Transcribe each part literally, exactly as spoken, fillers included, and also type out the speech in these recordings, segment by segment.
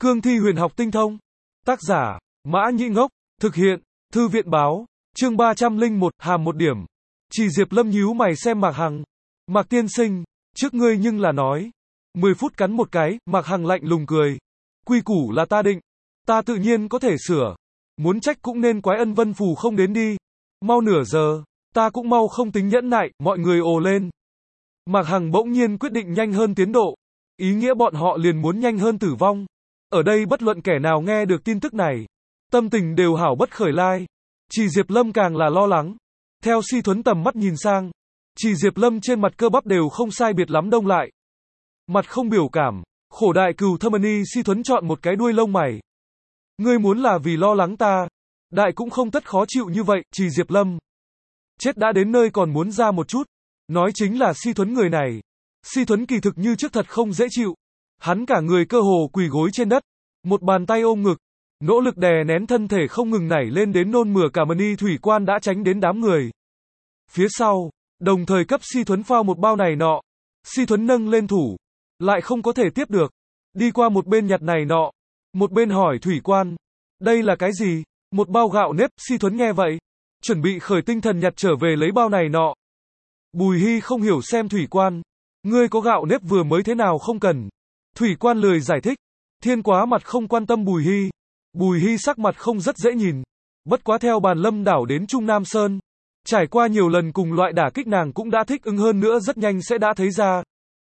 Cương thi huyền học tinh thông. Tác giả, Mã Nhĩ Ngốc. Thực hiện, Thư viện báo. Chương ba trăm lẻ một, hàm một điểm. Chỉ Diệp Lâm nhíu mày xem Mạc Hằng. Mạc tiên sinh, trước ngươi nhưng là nói. mười phút cắn một cái, Mạc Hằng lạnh lùng cười. Quy củ là ta định. Ta tự nhiên có thể sửa. Muốn trách cũng nên quái ân vân phù không đến đi. Mau nửa giờ, ta cũng mau không tính nhẫn nại, mọi người ồ lên. Mạc Hằng bỗng nhiên quyết định nhanh hơn tiến độ. Ý nghĩa bọn họ liền muốn nhanh hơn tử vong. Ở đây bất luận kẻ nào nghe được tin tức này, tâm tình đều hảo bất khởi lai. Chỉ Diệp Lâm càng là lo lắng. Theo Si Thuấn tầm mắt nhìn sang, Chỉ Diệp Lâm trên mặt cơ bắp đều không sai biệt lắm đông lại. Mặt không biểu cảm, khổ đại cừu thâm ni Si Thuấn chọn một cái đuôi lông mày. Ngươi muốn là vì lo lắng ta, đại cũng không tất khó chịu như vậy, Chỉ Diệp Lâm. Chết đã đến nơi còn muốn ra một chút. Nói chính là Si Thuấn người này. Si Thuấn kỳ thực như trước thật không dễ chịu. Hắn cả người cơ hồ quỳ gối trên đất, một bàn tay ôm ngực, nỗ lực đè nén thân thể không ngừng nảy lên đến nôn mửa cả mani thủy quan đã tránh đến đám người. Phía sau, đồng thời cấp Si Thuấn phao một bao này nọ. Si Thuấn nâng lên thủ, lại không có thể tiếp được. Đi qua một bên nhặt này nọ, một bên hỏi thủy quan, đây là cái gì? Một bao gạo nếp. Si Thuấn nghe vậy, chuẩn bị khởi tinh thần nhặt trở về lấy bao này nọ. Bùi Hy không hiểu xem thủy quan, ngươi có gạo nếp vừa mới thế nào không cần. Thủy quan lười giải thích, thiên quá mặt không quan tâm Bùi Hy. Bùi Hy sắc mặt không rất dễ nhìn. Bất quá theo bàn lâm đảo đến Trung Nam Sơn, trải qua nhiều lần cùng loại đả kích nàng cũng đã thích ứng hơn nữa rất nhanh sẽ đã thấy ra.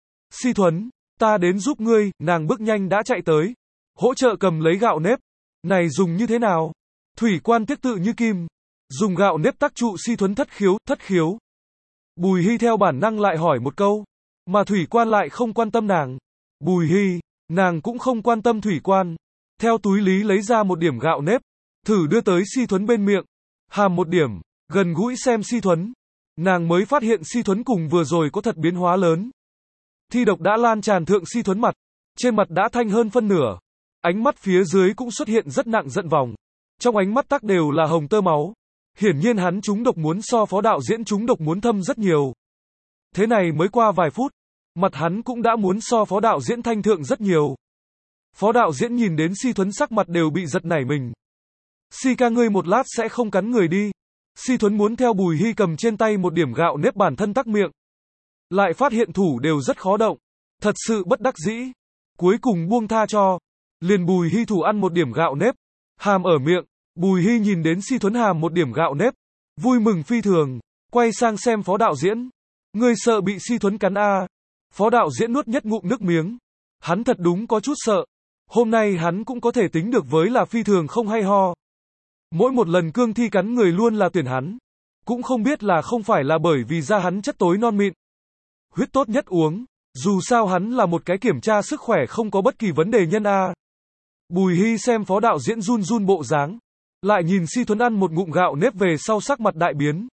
Si Thuấn, ta đến giúp ngươi, nàng bước nhanh đã chạy tới. Hỗ trợ cầm lấy gạo nếp. Này dùng như thế nào? Thủy quan tiếc tự như kim. Dùng gạo nếp tác trụ Si Thuấn thất khiếu, thất khiếu. Bùi Hy theo bản năng lại hỏi một câu. Mà thủy quan lại không quan tâm nàng. Bùi Hy, nàng cũng không quan tâm thủy quan. Theo túi lý lấy ra một điểm gạo nếp. Thử đưa tới Si Thuấn bên miệng. Hàm một điểm, gần gũi xem Si Thuấn. Nàng mới phát hiện Si Thuấn cùng vừa rồi có thật biến hóa lớn. Thi độc đã lan tràn thượng Si Thuấn mặt. Trên mặt đã thanh hơn phân nửa. Ánh mắt phía dưới cũng xuất hiện rất nặng giận vòng. Trong ánh mắt tắc đều là hồng tơ máu. Hiển nhiên hắn trúng độc muốn so phó đạo diễn trúng độc muốn thâm rất nhiều. Thế này mới qua vài phút, mặt hắn cũng đã muốn so phó đạo diễn thanh thượng rất nhiều. Phó đạo diễn nhìn đến Si Thuấn sắc mặt đều bị giật nảy mình. Si ca ngươi một lát sẽ không cắn người đi. Si Thuấn muốn theo Bùi Hy cầm trên tay một điểm gạo nếp bản thân tắc miệng. Lại phát hiện thủ đều rất khó động. Thật sự bất đắc dĩ. Cuối cùng buông tha cho. Liền Bùi Hy thủ ăn một điểm gạo nếp. Hàm ở miệng. Bùi Hy nhìn đến Si Thuấn hàm một điểm gạo nếp. Vui mừng phi thường. Quay sang xem phó đạo diễn. Ngươi sợ bị Si Thuấn cắn a? À? Phó đạo diễn nuốt nhất ngụm nước miếng. Hắn thật đúng có chút sợ. Hôm nay hắn cũng có thể tính được với là phi thường không hay ho. Mỗi một lần cương thi cắn người luôn là tuyển hắn. Cũng không biết là không phải là bởi vì da hắn chất tối non mịn. Huyết tốt nhất uống. Dù sao hắn là một cái kiểm tra sức khỏe không có bất kỳ vấn đề nhân a. À. Bùi Hy xem phó đạo diễn run run bộ dáng. Lại nhìn Si Thuấn ăn một ngụm gạo nếp về sau sắc mặt đại biến.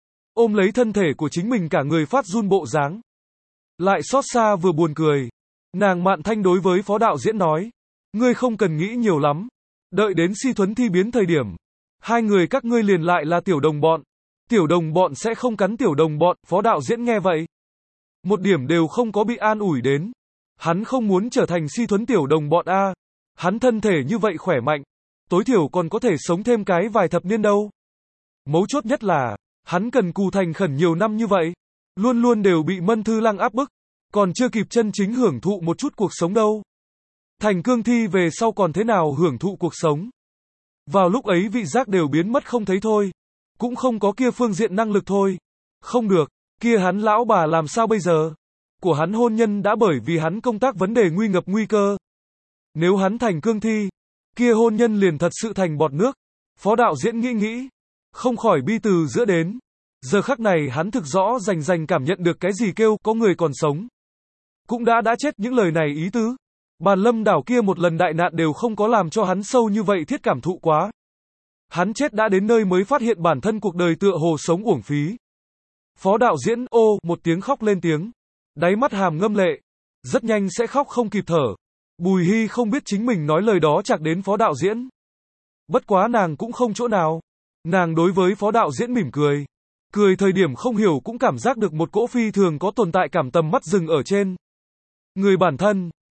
Ôm lấy thân thể của chính mình cả người phát run bộ dáng. Lại xót xa vừa buồn cười. Nàng mạn thanh đối với phó đạo diễn nói. Ngươi không cần nghĩ nhiều lắm. Đợi đến Si Thuấn thi biến thời điểm. Hai người các ngươi liền lại là tiểu đồng bọn. Tiểu đồng bọn sẽ không cắn tiểu đồng bọn. Phó đạo diễn nghe vậy. Một điểm đều không có bị an ủi đến. Hắn không muốn trở thành Si Thuấn tiểu đồng bọn a. À. Hắn thân thể như vậy khỏe mạnh. Tối thiểu còn có thể sống thêm cái vài thập niên đâu. Mấu chốt nhất là, hắn cần cù thành khẩn nhiều năm như vậy. Luôn luôn đều bị Mân Thư Lăng áp bức. Còn chưa kịp chân chính hưởng thụ một chút cuộc sống đâu. Thành cương thi về sau còn thế nào hưởng thụ cuộc sống. Vào lúc ấy vị giác đều biến mất không thấy thôi. Cũng không có kia phương diện năng lực thôi. Không được, kia hắn lão bà làm sao bây giờ? Của hắn hôn nhân đã bởi vì hắn công tác vấn đề nguy ngập nguy cơ. Nếu hắn thành cương thi, kia hôn nhân liền thật sự thành bọt nước. Phó đạo diễn nghĩ nghĩ, không khỏi bi từ giữa đến. Giờ khắc này hắn thực rõ rành rành cảm nhận được cái gì kêu có người còn sống. Cũng đã đã chết những lời này ý tứ. Bàn lâm đảo kia một lần đại nạn đều không có làm cho hắn sâu như vậy thiết cảm thụ quá. Hắn chết đã đến nơi mới phát hiện bản thân cuộc đời tựa hồ sống uổng phí. Phó đạo diễn ô một tiếng khóc lên tiếng. Đáy mắt hàm ngâm lệ. Rất nhanh sẽ khóc không kịp thở. Bùi Hy không biết chính mình nói lời đó chạc đến phó đạo diễn. Bất quá nàng cũng không chỗ nào. Nàng đối với phó đạo diễn mỉm cười. Cười thời điểm không hiểu cũng cảm giác được một cỗ phi thường có tồn tại cảm tầm mắt dừng ở trên. Người bản thân,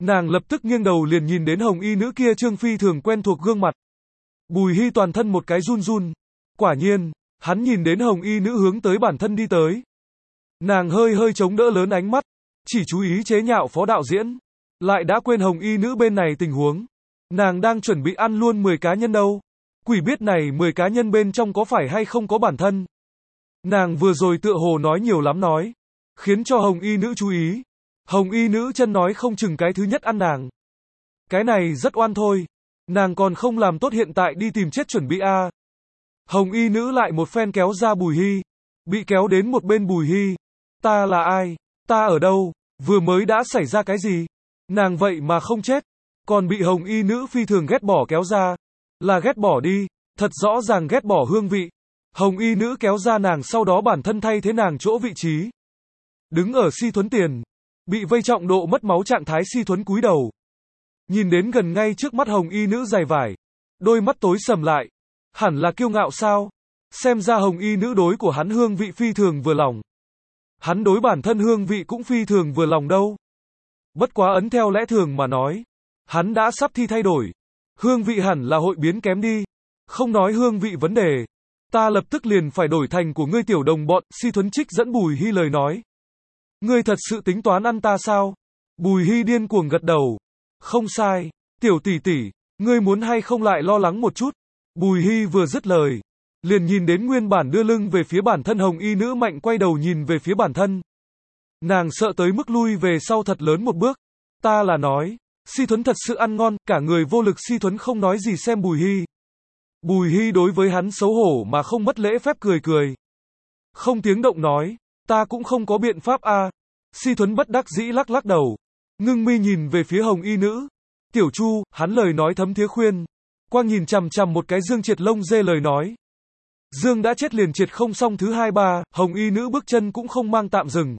Nàng lập tức nghiêng đầu liền nhìn đến hồng y nữ kia trương phi thường quen thuộc gương mặt. Bùi Hy toàn thân một cái run run. Quả nhiên, hắn nhìn đến hồng y nữ hướng tới bản thân đi tới. Nàng hơi hơi chống đỡ lớn ánh mắt, chỉ chú ý chế nhạo phó đạo diễn. Lại đã quên hồng y nữ bên này tình huống. Nàng đang chuẩn bị ăn luôn mười cá nhân đâu. Quỷ biết này mười cá nhân bên trong có phải hay không có bản thân. Nàng vừa rồi tựa hồ nói nhiều lắm nói. Khiến cho hồng y nữ chú ý. Hồng y nữ chân nói không chừng cái thứ nhất ăn nàng. Cái này rất oan thôi. Nàng còn không làm tốt hiện tại đi tìm chết chuẩn bị a. À. Hồng y nữ lại một phen kéo ra Bùi Hy. Bị kéo đến một bên Bùi Hy. Ta là ai? Ta ở đâu? Vừa mới đã xảy ra cái gì? Nàng vậy mà không chết. Còn bị hồng y nữ phi thường ghét bỏ kéo ra. Là ghét bỏ đi. Thật rõ ràng ghét bỏ hương vị. Hồng y nữ kéo ra nàng sau đó bản thân thay thế nàng chỗ vị trí. Đứng ở Si Thuấn tiền. Bị vây trọng độ mất máu trạng thái Si Thuấn cúi đầu. Nhìn đến gần ngay trước mắt hồng y nữ dài vải. Đôi mắt tối sầm lại. Hẳn là kiêu ngạo sao? Xem ra hồng y nữ đối của hắn hương vị phi thường vừa lòng. Hắn đối bản thân hương vị cũng phi thường vừa lòng đâu. Bất quá ấn theo lẽ thường mà nói. Hắn đã sắp thi thay đổi. Hương vị hẳn là hội biến kém đi. Không nói hương vị vấn đề. Ta lập tức liền phải đổi thành của ngươi tiểu đồng bọn. Si Thuấn trích dẫn Bùi Hy lời nói. Ngươi thật sự tính toán ăn ta sao? Bùi Hy điên cuồng gật đầu. Không sai. Tiểu tỷ tỷ, ngươi muốn hay không lại lo lắng một chút. Bùi Hy vừa dứt lời. Liền nhìn đến nguyên bản đưa lưng về phía bản thân hồng y nữ mạnh quay đầu nhìn về phía bản thân. Nàng sợ tới mức lui về sau thật lớn một bước. Ta là nói. Si Thuấn thật sự ăn ngon, cả người vô lực. Si Thuấn không nói gì xem Bùi Hy. Bùi Hy đối với hắn xấu hổ mà không mất lễ phép cười cười. Không tiếng động nói, ta cũng không có biện pháp a. À. Si Thuấn bất đắc dĩ lắc lắc đầu. Ngưng mi nhìn về phía hồng y nữ. Tiểu Chu, hắn lời nói thấm thía khuyên. Quang nhìn chằm chằm một cái Dương Triệt lông dê lời nói. Dương đã chết liền triệt không xong thứ hai ba, hồng y nữ bước chân cũng không mang tạm dừng.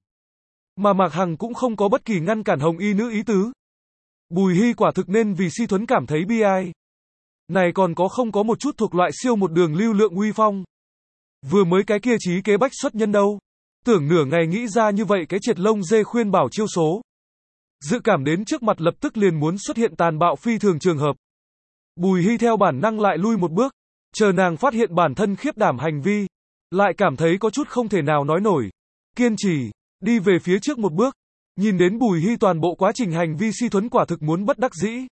Mà Mạc Hằng cũng không có bất kỳ ngăn cản hồng y nữ ý tứ. Bùi Hy quả thực nên vì Si Thuấn cảm thấy bi ai. Này còn có không có một chút thuộc loại siêu một đường lưu lượng uy phong. Vừa mới cái kia trí kế bách xuất nhân đâu. Tưởng nửa ngày nghĩ ra như vậy cái triệt lông dê khuyên bảo chiêu số. Dự cảm đến trước mặt lập tức liền muốn xuất hiện tàn bạo phi thường trường hợp. Bùi Hy theo bản năng lại lui một bước. Chờ nàng phát hiện bản thân khiếp đảm hành vi. Lại cảm thấy có chút không thể nào nói nổi. Kiên trì, đi về phía trước một bước. Nhìn đến Bùi Hy toàn bộ quá trình hành vi Si Thuấn quả thực muốn bất đắc dĩ.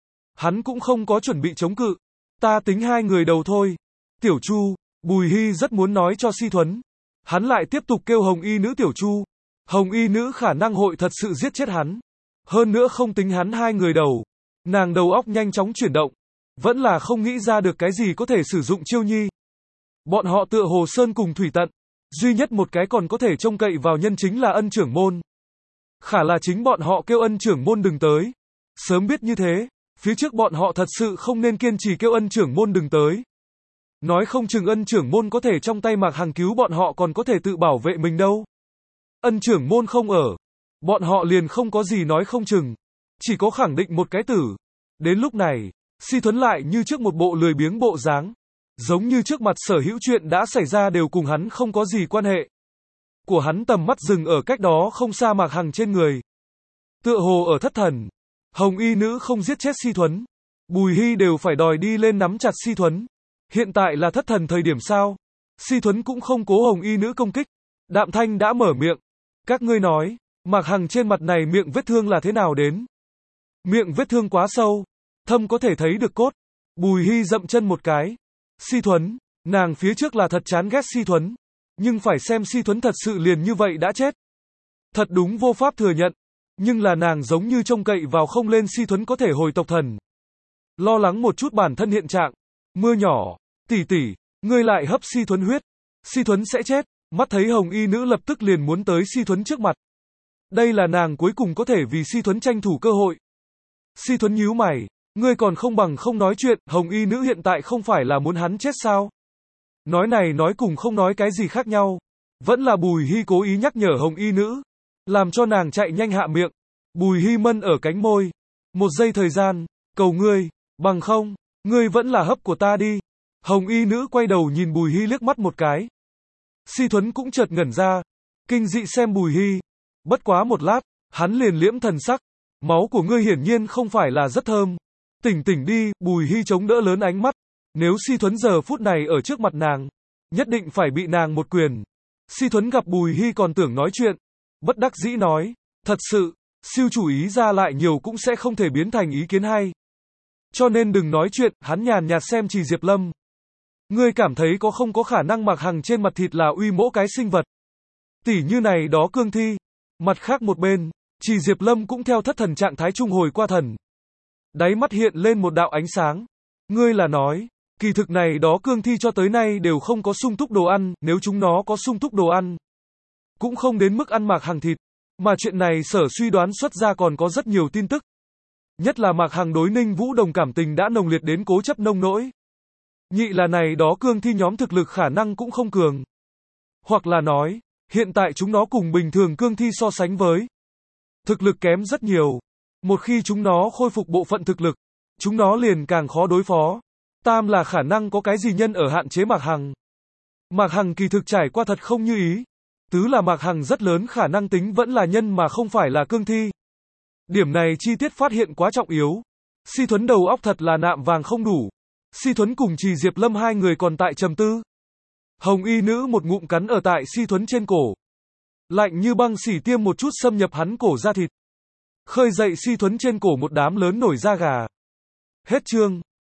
Hắn cũng không có chuẩn bị chống cự. Ta tính hai người đầu thôi. Tiểu Chu, Bùi Hy rất muốn nói cho Si Thuấn. Hắn lại tiếp tục kêu hồng y nữ Tiểu Chu. Hồng y nữ khả năng hội thật sự giết chết hắn. Hơn nữa không tính hắn hai người đầu. Nàng đầu óc nhanh chóng chuyển động. Vẫn là không nghĩ ra được cái gì có thể sử dụng chiêu nhi. Bọn họ tựa hồ sơn cùng thủy tận. Duy nhất một cái còn có thể trông cậy vào nhân chính là ân trưởng môn. Khả là chính bọn họ kêu ân trưởng môn đừng tới. Sớm biết như thế, phía trước bọn họ thật sự không nên kiên trì kêu ân trưởng môn đừng tới. Nói không chừng ân trưởng môn có thể trong tay Mạc Hằng cứu bọn họ còn có thể tự bảo vệ mình đâu. Ân trưởng môn không ở. Bọn họ liền không có gì nói không chừng. Chỉ có khẳng định một cái tử. Đến lúc này, Si Thuấn lại như trước một bộ lười biếng bộ dáng. Giống như trước mặt sở hữu chuyện đã xảy ra đều cùng hắn không có gì quan hệ. Của hắn tầm mắt dừng ở cách đó không xa Mạc Hằng trên người. Tựa hồ ở thất thần. Hồng y nữ không giết chết Si Thuấn. Bùi Hy đều phải đòi đi lên nắm chặt Si Thuấn. Hiện tại là thất thần thời điểm sao? Si Thuấn cũng không cố hồng y nữ công kích. Đạm Thanh đã mở miệng. Các ngươi nói, Mạc Hằng trên mặt này miệng vết thương là thế nào đến? Miệng vết thương quá sâu. Thâm có thể thấy được cốt. Bùi Hy dậm chân một cái. Si Thuấn, nàng phía trước là thật chán ghét Si Thuấn. Nhưng phải xem Si Thuấn thật sự liền như vậy đã chết. Thật đúng vô pháp thừa nhận. Nhưng là nàng giống như trông cậy vào không lên Si Thuấn có thể hồi tộc thần. Lo lắng một chút bản thân hiện trạng. Mưa nhỏ, tỷ tỷ, ngươi lại hấp Si Thuấn huyết. Si Thuấn sẽ chết. Mắt thấy hồng y nữ lập tức liền muốn tới Si Thuấn trước mặt. Đây là nàng cuối cùng có thể vì Si Thuấn tranh thủ cơ hội. Si Thuấn nhíu mày. Ngươi còn không bằng không nói chuyện, hồng y nữ hiện tại không phải là muốn hắn chết sao? Nói này nói cùng không nói cái gì khác nhau. Vẫn là Bùi Hy cố ý nhắc nhở hồng y nữ. Làm cho nàng chạy nhanh hạ miệng. Bùi Hy mân ở cánh môi. Một giây thời gian, cầu ngươi, bằng không, ngươi vẫn là hấp của ta đi. Hồng y nữ quay đầu nhìn Bùi Hy liếc mắt một cái. Si Thuấn cũng chợt ngẩn ra. Kinh dị xem Bùi Hy. Bất quá một lát, hắn liền liễm thần sắc. Máu của ngươi hiển nhiên không phải là rất thơm. Tỉnh tỉnh đi, Bùi Hy chống đỡ lớn ánh mắt. Nếu Si Thuấn giờ phút này ở trước mặt nàng, nhất định phải bị nàng một quyền. Si Thuấn gặp Bùi Hy còn tưởng nói chuyện, bất đắc dĩ nói, thật sự, siêu chủ ý ra lại nhiều cũng sẽ không thể biến thành ý kiến hay. Cho nên đừng nói chuyện, hắn nhàn nhạt xem Trì Diệp Lâm. Ngươi cảm thấy có không có khả năng Mạc Hằng trên mặt thịt là uy mỗ cái sinh vật. Tỉ như này đó cương thi. Mặt khác một bên, Trì Diệp Lâm cũng theo thất thần trạng thái trung hồi qua thần. Đáy mắt hiện lên một đạo ánh sáng. Ngươi là nói, kỳ thực này đó cương thi cho tới nay đều không có sung túc đồ ăn, nếu chúng nó có sung túc đồ ăn, cũng không đến mức ăn Mạc Hằng thịt. Mà chuyện này sở suy đoán xuất ra còn có rất nhiều tin tức. Nhất là Mạc Hằng đối Ninh Vũ Đồng cảm tình đã nồng liệt đến cố chấp nông nỗi. Nhị là này đó cương thi nhóm thực lực khả năng cũng không cường. Hoặc là nói, hiện tại chúng nó cùng bình thường cương thi so sánh với, thực lực kém rất nhiều. Một khi chúng nó khôi phục bộ phận thực lực, chúng nó liền càng khó đối phó. Tam là khả năng có cái gì nhân ở hạn chế Mạc Hằng. Mạc Hằng kỳ thực trải qua thật không như ý. Tứ là Mạc Hằng rất lớn khả năng tính vẫn là nhân mà không phải là cương thi. Điểm này chi tiết phát hiện quá trọng yếu. Si Thuấn đầu óc thật là nạm vàng không đủ. Si Thuấn cùng Trì Diệp Lâm hai người còn tại trầm tư. Hồng y nữ một ngụm cắn ở tại Si Thuấn trên cổ. Lạnh như băng xỉ tiêm một chút xâm nhập hắn cổ da thịt. Khơi dậy Si Thuấn trên cổ một đám lớn nổi da gà. Hết chương.